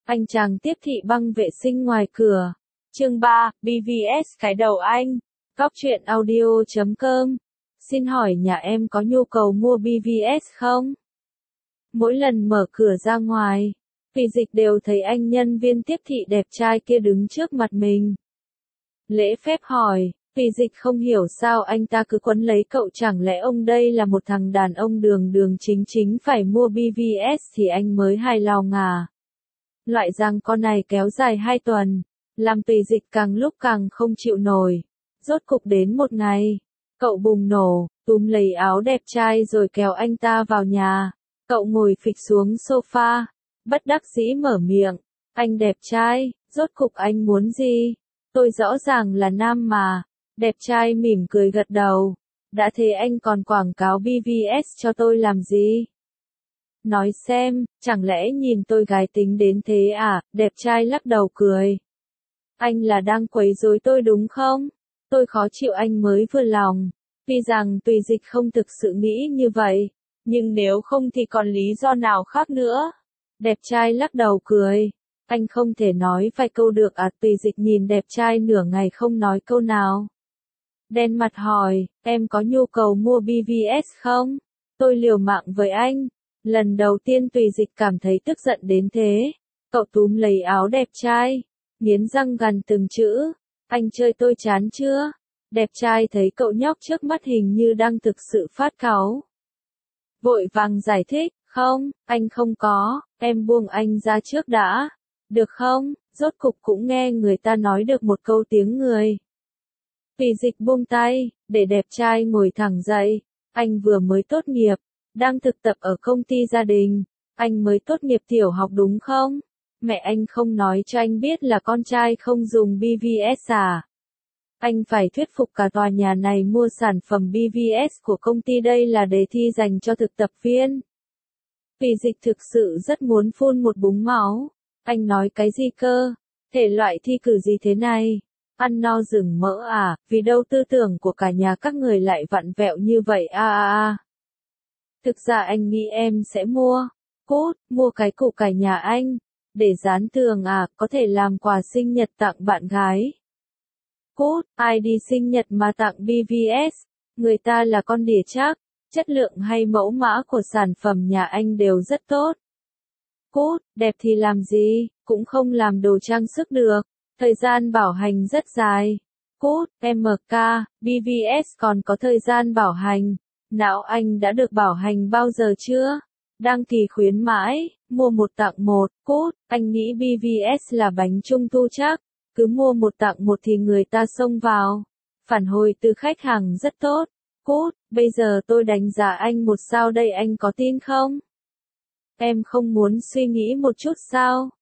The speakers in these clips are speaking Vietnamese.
Anh chàng tiếp thị băng vệ sinh ngoài cửa. Chương 3, BVS cái đầu anh. Góc truyện audio.com. Xin hỏi nhà em có nhu cầu mua BVS không? Mỗi lần mở cửa ra ngoài, Vì Dịch đều thấy anh nhân viên tiếp thị đẹp trai kia đứng trước mặt mình. Lễ phép hỏi, Vì Dịch không hiểu sao anh ta cứ quấn lấy cậu, chẳng lẽ ông đây là một thằng đàn ông đường đường chính chính phải mua BVS thì anh mới hài lòng à? Loại răng con này kéo dài 2 tuần, làm Vì Dịch càng lúc càng không chịu nổi. Rốt cục đến một ngày, cậu bùng nổ, túm lấy áo đẹp trai rồi kéo anh ta vào nhà. Cậu ngồi phịch xuống sofa, bất đắc dĩ mở miệng, anh đẹp trai, rốt cục anh muốn gì? Tôi rõ ràng là nam mà. Đẹp trai mỉm cười gật đầu, đã thế anh còn quảng cáo BVS cho tôi làm gì? Nói xem, chẳng lẽ nhìn tôi gái tính đến thế à? Đẹp trai lắc đầu cười. Anh là đang quấy rối tôi đúng không? Tôi khó chịu anh mới vừa lòng. Tuy rằng Tùy Dịch không thực sự nghĩ như vậy, nhưng nếu không thì còn lý do nào khác nữa? Đẹp trai lắc đầu cười. Anh không thể nói vài câu được à? Tùy Dịch nhìn đẹp trai nửa ngày không nói câu nào. Đen mặt hỏi, em có nhu cầu mua BVS không? Tôi liều mạng với anh. Lần đầu tiên Tùy Dịch cảm thấy tức giận đến thế. Cậu túm lấy áo đẹp trai, nghiến răng gằn từng chữ. Anh chơi tôi chán chưa? Đẹp trai thấy cậu nhóc trước mắt hình như đang thực sự phát cáu. Vội vàng giải thích, không, anh không có, em buông anh ra trước đã. Được không? Rốt cục cũng nghe người ta nói được một câu tiếng người. Tùy Dịch buông tay, để đẹp trai ngồi thẳng dậy. Anh vừa mới tốt nghiệp, đang thực tập ở công ty gia đình. Anh mới tốt nghiệp tiểu học đúng không? Mẹ anh không nói cho anh biết là con trai không dùng BVS à? Anh phải thuyết phục cả tòa nhà này mua sản phẩm BVS của công ty, đây là đề thi dành cho thực tập viên. Tùy Dịch thực sự rất muốn phun một búng máu. Anh nói cái gì cơ? Thể loại thi cử gì thế này? Ăn no rừng mỡ à? Vì đâu tư tưởng của cả nhà các người lại vặn vẹo như vậy à? Thực ra anh nghĩ em sẽ mua. Cút, mua cái củ cải nhà anh. Để dán tường à? Có thể làm quà sinh nhật tặng bạn gái. Cút, ai đi sinh nhật mà tặng BVS? Người ta là con đỉa chắc. Chất lượng hay mẫu mã của sản phẩm nhà anh đều rất tốt. Cút, đẹp thì làm gì? Cũng không làm đồ trang sức được. Thời gian bảo hành rất dài. Cút, MK, BVS còn có thời gian bảo hành. Não anh đã được bảo hành bao giờ chưa? Đăng kỳ khuyến mãi, mua một tặng một. Cút, anh nghĩ BVS là bánh trung thu chắc. Cứ mua một tặng một thì người ta xông vào. Phản hồi từ khách hàng rất tốt. Cút, bây giờ tôi đánh giá anh 1 sao đây, anh có tin không? Em không muốn suy nghĩ một chút sao?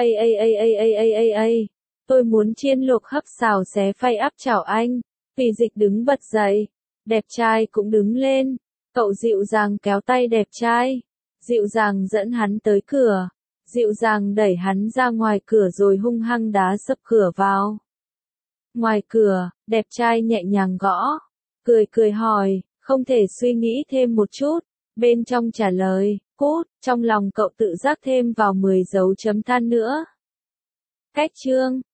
Tôi muốn chiên luộc hấp xào xé phay áp chảo anh. Tùy Dịch đứng bật dậy. Đẹp trai cũng đứng lên. Cậu dịu dàng kéo tay đẹp trai. Dịu dàng dẫn hắn tới cửa. Dịu dàng đẩy hắn ra ngoài cửa rồi hung hăng đá sập cửa vào. Ngoài cửa, đẹp trai nhẹ nhàng gõ. Cười hỏi, không thể suy nghĩ thêm một chút. Bên trong trả lời, cút, trong lòng cậu tự giác thêm vào 10 dấu chấm than nữa. Cách chương